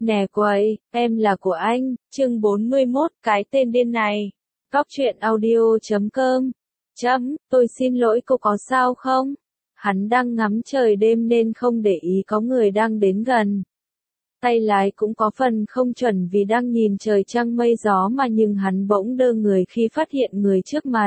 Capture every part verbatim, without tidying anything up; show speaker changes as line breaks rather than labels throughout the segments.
Nè quầy, em là của anh, chương bốn mươi mốt, cái tên điên này. Góc truyện audio chấm com. Chấm, tôi xin lỗi cô có sao không? Hắn đang ngắm trời đêm nên không để ý có người đang đến gần. Tay lái cũng có phần không chuẩn vì đang nhìn trời trăng mây gió mà nhưng hắn bỗng đơ người khi phát hiện người trước mặt.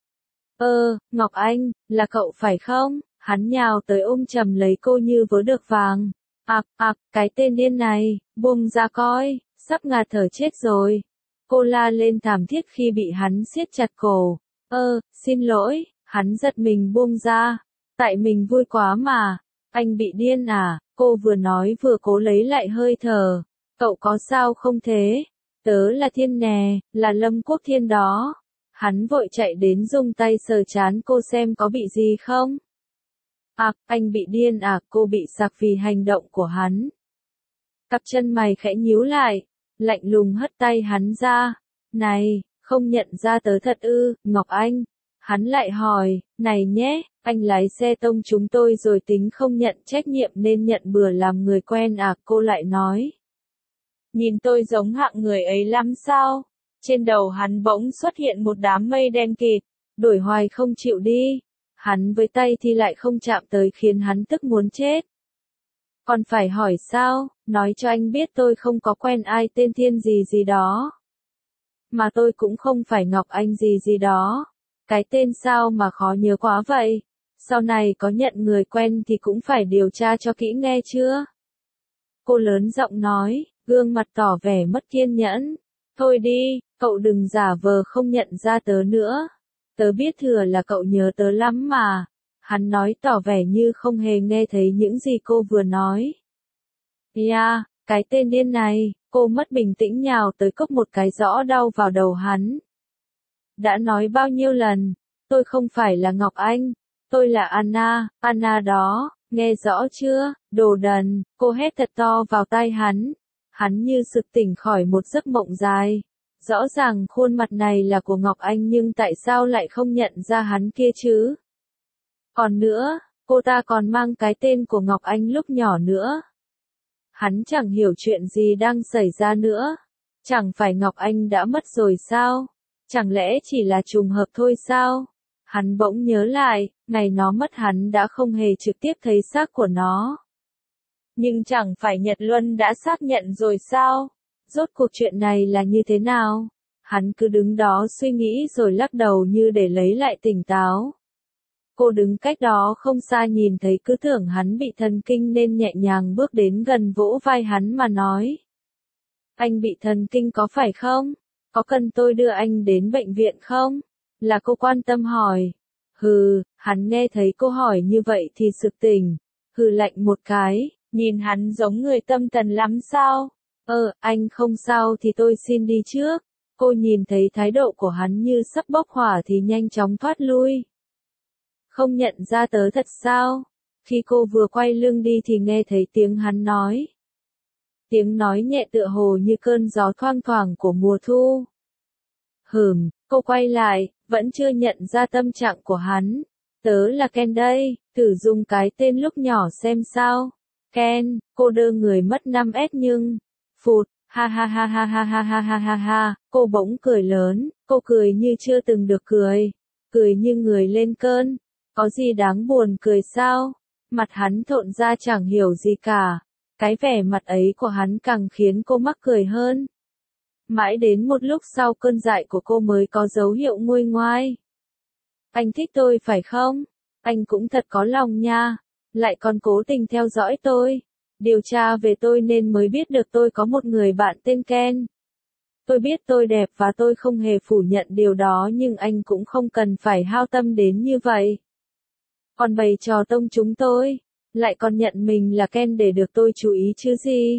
Ơ, Ngọc Anh, là cậu phải không? Hắn nhào tới ôm chầm lấy cô như vớ được vàng. Ặc, ặc, cái tên điên này, buông ra coi, sắp ngạt thở chết rồi. Cô la lên thảm thiết khi bị hắn siết chặt cổ. Ơ, xin lỗi, hắn giật mình buông ra. Tại mình vui quá mà. Anh bị điên à? Cô vừa nói vừa cố lấy lại hơi thở. Cậu có sao không thế? Tớ là Thiên nè, là Lâm Quốc Thiên đó. Hắn vội chạy đến dùng tay sờ trán cô xem có bị gì không. À, anh bị điên à? Cô bị sặc vì hành động của hắn. Cặp chân mày khẽ nhíu lại, lạnh lùng hất tay hắn ra. Này, không nhận ra tớ thật ư, Ngọc Anh? Hắn lại hỏi, này nhé, anh lái xe tông chúng tôi rồi tính không nhận trách nhiệm nên nhận bừa làm người quen à? Cô lại nói. Nhìn tôi giống hạng người ấy lắm sao? Trên đầu hắn bỗng xuất hiện một đám mây đen kịt, đổi hoài không chịu đi. Hắn với tay thì lại không chạm tới khiến hắn tức muốn chết. Còn phải hỏi sao, nói cho anh biết tôi không có quen ai tên Thiên gì gì đó. Mà tôi cũng không phải Ngọc Anh gì gì đó. Cái tên sao mà khó nhớ quá vậy? Sau này có nhận người quen thì cũng phải điều tra cho kỹ nghe chưa? Cô lớn giọng nói, gương mặt tỏ vẻ mất kiên nhẫn. Thôi đi, cậu đừng giả vờ không nhận ra tớ nữa. Tớ biết thừa là cậu nhớ tớ lắm mà. Hắn nói tỏ vẻ như không hề nghe thấy những gì cô vừa nói. Yeah, cái tên điên này, cô mất bình tĩnh nhào tới cốc một cái rõ đau vào đầu hắn. Đã nói bao nhiêu lần, tôi không phải là Ngọc Anh, tôi là Anna, Anna đó, nghe rõ chưa, đồ đần, cô hét thật to vào tai hắn. Hắn như sực tỉnh khỏi một giấc mộng dài. Rõ ràng khuôn mặt này là của Ngọc Anh nhưng tại sao lại không nhận ra hắn kia chứ? Còn nữa, cô ta còn mang cái tên của Ngọc Anh lúc nhỏ nữa. Hắn chẳng hiểu chuyện gì đang xảy ra nữa. Chẳng phải Ngọc Anh đã mất rồi sao? Chẳng lẽ chỉ là trùng hợp thôi sao? Hắn bỗng nhớ lại, ngày nó mất hắn đã không hề trực tiếp thấy xác của nó. Nhưng chẳng phải Nhật Luân đã xác nhận rồi sao? Rốt cuộc chuyện này là như thế nào? Hắn cứ đứng đó suy nghĩ rồi lắc đầu như để lấy lại tỉnh táo. Cô đứng cách đó không xa nhìn thấy cứ tưởng hắn bị thần kinh nên nhẹ nhàng bước đến gần vỗ vai hắn mà nói. Anh bị thần kinh có phải không? Có cần tôi đưa anh đến bệnh viện không? Là cô quan tâm hỏi. Hừ, hắn nghe thấy cô hỏi như vậy thì sực tỉnh. Hừ lạnh một cái, nhìn hắn giống người tâm thần lắm sao? Ờ, anh không sao thì tôi xin đi trước. Cô nhìn thấy thái độ của hắn như sắp bốc hỏa thì nhanh chóng thoát lui. Không nhận ra tớ thật sao? Khi cô vừa quay lưng đi thì nghe thấy tiếng hắn nói. Tiếng nói nhẹ tựa hồ như cơn gió thoang thoảng của mùa thu. Hừm, cô quay lại, vẫn chưa nhận ra tâm trạng của hắn. Tớ là Ken đây, thử dùng cái tên lúc nhỏ xem sao. Ken, cô đơ người mất năm S nhưng... Phụt, ha ha ha ha ha ha ha ha ha ha, cô bỗng cười lớn, cô cười như chưa từng được cười. Cười như người lên cơn. Có gì đáng buồn cười sao? Mặt hắn thộn ra chẳng hiểu gì cả. Cái vẻ mặt ấy của hắn càng khiến cô mắc cười hơn. Mãi đến một lúc sau cơn dại của cô mới có dấu hiệu nguôi ngoai. Anh thích tôi phải không? Anh cũng thật có lòng nha. Lại còn cố tình theo dõi tôi. Điều tra về tôi nên mới biết được tôi có một người bạn tên Ken. Tôi biết tôi đẹp và tôi không hề phủ nhận điều đó nhưng anh cũng không cần phải hao tâm đến như vậy. Còn bày trò tông chúng tôi, lại còn nhận mình là Ken để được tôi chú ý chứ gì.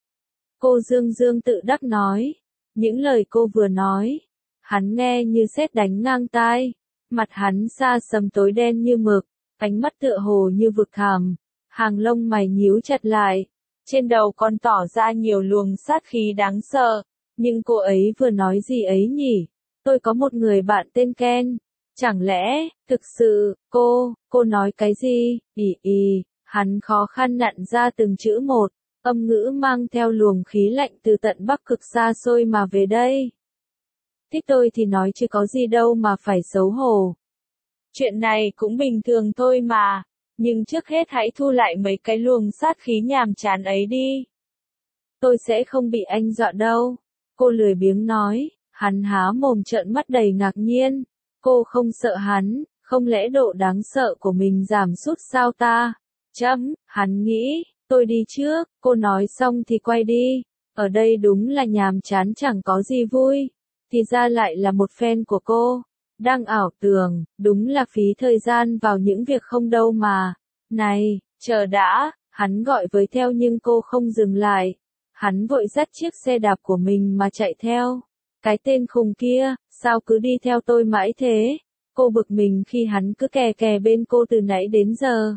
Cô Dương Dương tự đắc nói. Những lời cô vừa nói, hắn nghe như sét đánh ngang tai. Mặt hắn xa sầm tối đen như mực, ánh mắt tựa hồ như vực thẳm, hàng lông mày nhíu chặt lại. Trên đầu còn tỏ ra nhiều luồng sát khí đáng sợ. Nhưng cô ấy vừa nói gì ấy nhỉ? Tôi có một người bạn tên Ken. Chẳng lẽ, thực sự, cô, cô nói cái gì? Ý ý, hắn khó khăn nặn ra từng chữ một. Âm ngữ mang theo luồng khí lạnh từ tận Bắc Cực xa xôi mà về đây. Thích tôi thì nói chứ có gì đâu mà phải xấu hổ. Chuyện này cũng bình thường thôi mà, nhưng trước hết hãy thu lại mấy cái luồng sát khí nhàm chán ấy đi. Tôi sẽ không bị anh dọa đâu. Cô lười biếng nói, hắn há mồm trợn mắt đầy ngạc nhiên. Cô không sợ hắn, không lẽ độ đáng sợ của mình giảm sút sao ta? Chấm, hắn nghĩ, tôi đi trước, cô nói xong thì quay đi. Ở đây đúng là nhàm chán chẳng có gì vui. Thì ra lại là một fan của cô. Đang ảo tưởng, đúng là phí thời gian vào những việc không đâu mà. Này, chờ đã, hắn gọi với theo nhưng cô không dừng lại. Hắn vội dắt chiếc xe đạp của mình mà chạy theo. Cái tên khùng kia, sao cứ đi theo tôi mãi thế? Cô bực mình khi hắn cứ kè kè bên cô từ nãy đến giờ.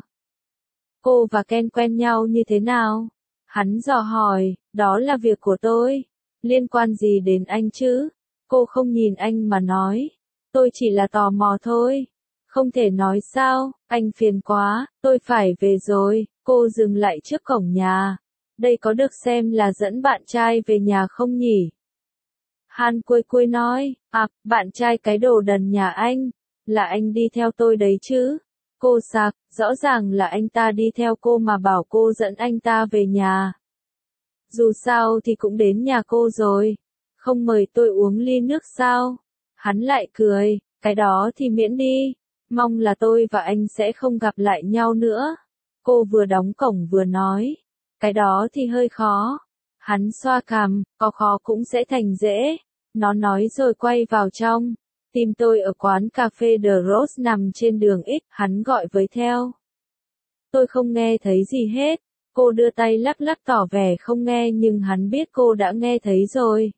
Cô và Ken quen nhau như thế nào? Hắn dò hỏi, đó là việc của tôi. Liên quan gì đến anh chứ? Cô không nhìn anh mà nói. Tôi chỉ là tò mò thôi. Không thể nói sao, anh phiền quá, tôi phải về rồi. Cô dừng lại trước cổng nhà. Đây có được xem là dẫn bạn trai về nhà không nhỉ? Han Cui Cui nói, à, bạn trai cái đồ đần nhà anh, là anh đi theo tôi đấy chứ. Cô sặc, rõ ràng là anh ta đi theo cô mà bảo cô dẫn anh ta về nhà. Dù sao thì cũng đến nhà cô rồi. Không mời tôi uống ly nước sao? Hắn lại cười, cái đó thì miễn đi. Mong là tôi và anh sẽ không gặp lại nhau nữa. Cô vừa đóng cổng vừa nói. Cái đó thì hơi khó. Hắn xoa cằm, có khó cũng sẽ thành dễ. Nó nói rồi quay vào trong. Tìm tôi ở quán cà phê The Rose nằm trên đường X, hắn gọi với theo. Tôi không nghe thấy gì hết. Cô đưa tay lắc lắc tỏ vẻ không nghe nhưng hắn biết cô đã nghe thấy rồi.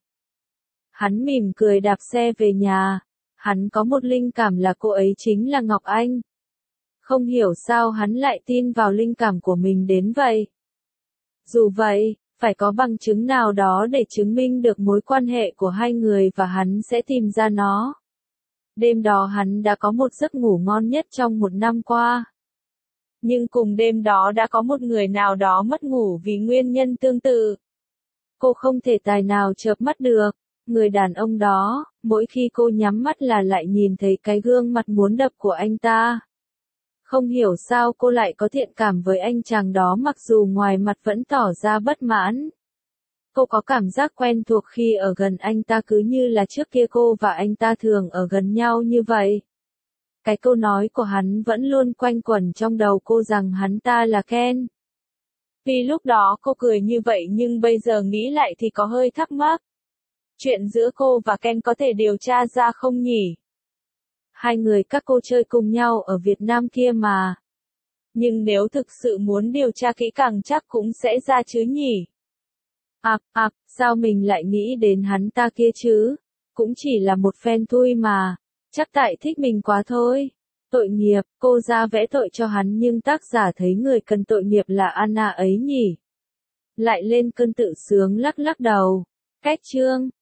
Hắn mỉm cười đạp xe về nhà. Hắn có một linh cảm là cô ấy chính là Ngọc Anh. Không hiểu sao hắn lại tin vào linh cảm của mình đến vậy. Dù vậy, phải có bằng chứng nào đó để chứng minh được mối quan hệ của hai người và hắn sẽ tìm ra nó. Đêm đó hắn đã có một giấc ngủ ngon nhất trong một năm qua. Nhưng cùng đêm đó đã có một người nào đó mất ngủ vì nguyên nhân tương tự. Cô không thể tài nào chợp mắt được. Người đàn ông đó, mỗi khi cô nhắm mắt là lại nhìn thấy cái gương mặt muốn đập của anh ta. Không hiểu sao cô lại có thiện cảm với anh chàng đó mặc dù ngoài mặt vẫn tỏ ra bất mãn. Cô có cảm giác quen thuộc khi ở gần anh ta cứ như là trước kia cô và anh ta thường ở gần nhau như vậy. Cái câu nói của hắn vẫn luôn quanh quẩn trong đầu cô rằng hắn ta là Ken. Vì lúc đó cô cười như vậy nhưng bây giờ nghĩ lại thì có hơi thắc mắc. Chuyện giữa cô và Ken có thể điều tra ra không nhỉ? Hai người các cô chơi cùng nhau ở Việt Nam kia mà. Nhưng nếu thực sự muốn điều tra kỹ càng chắc cũng sẽ ra chứ nhỉ? À, à, sao mình lại nghĩ đến hắn ta kia chứ? Cũng chỉ là một fan thôi mà. Chắc tại thích mình quá thôi. Tội nghiệp, cô ra vẽ tội cho hắn nhưng tác giả thấy người cần tội nghiệp là Anna ấy nhỉ? Lại lên cơn tự sướng lắc lắc đầu. Cách chương.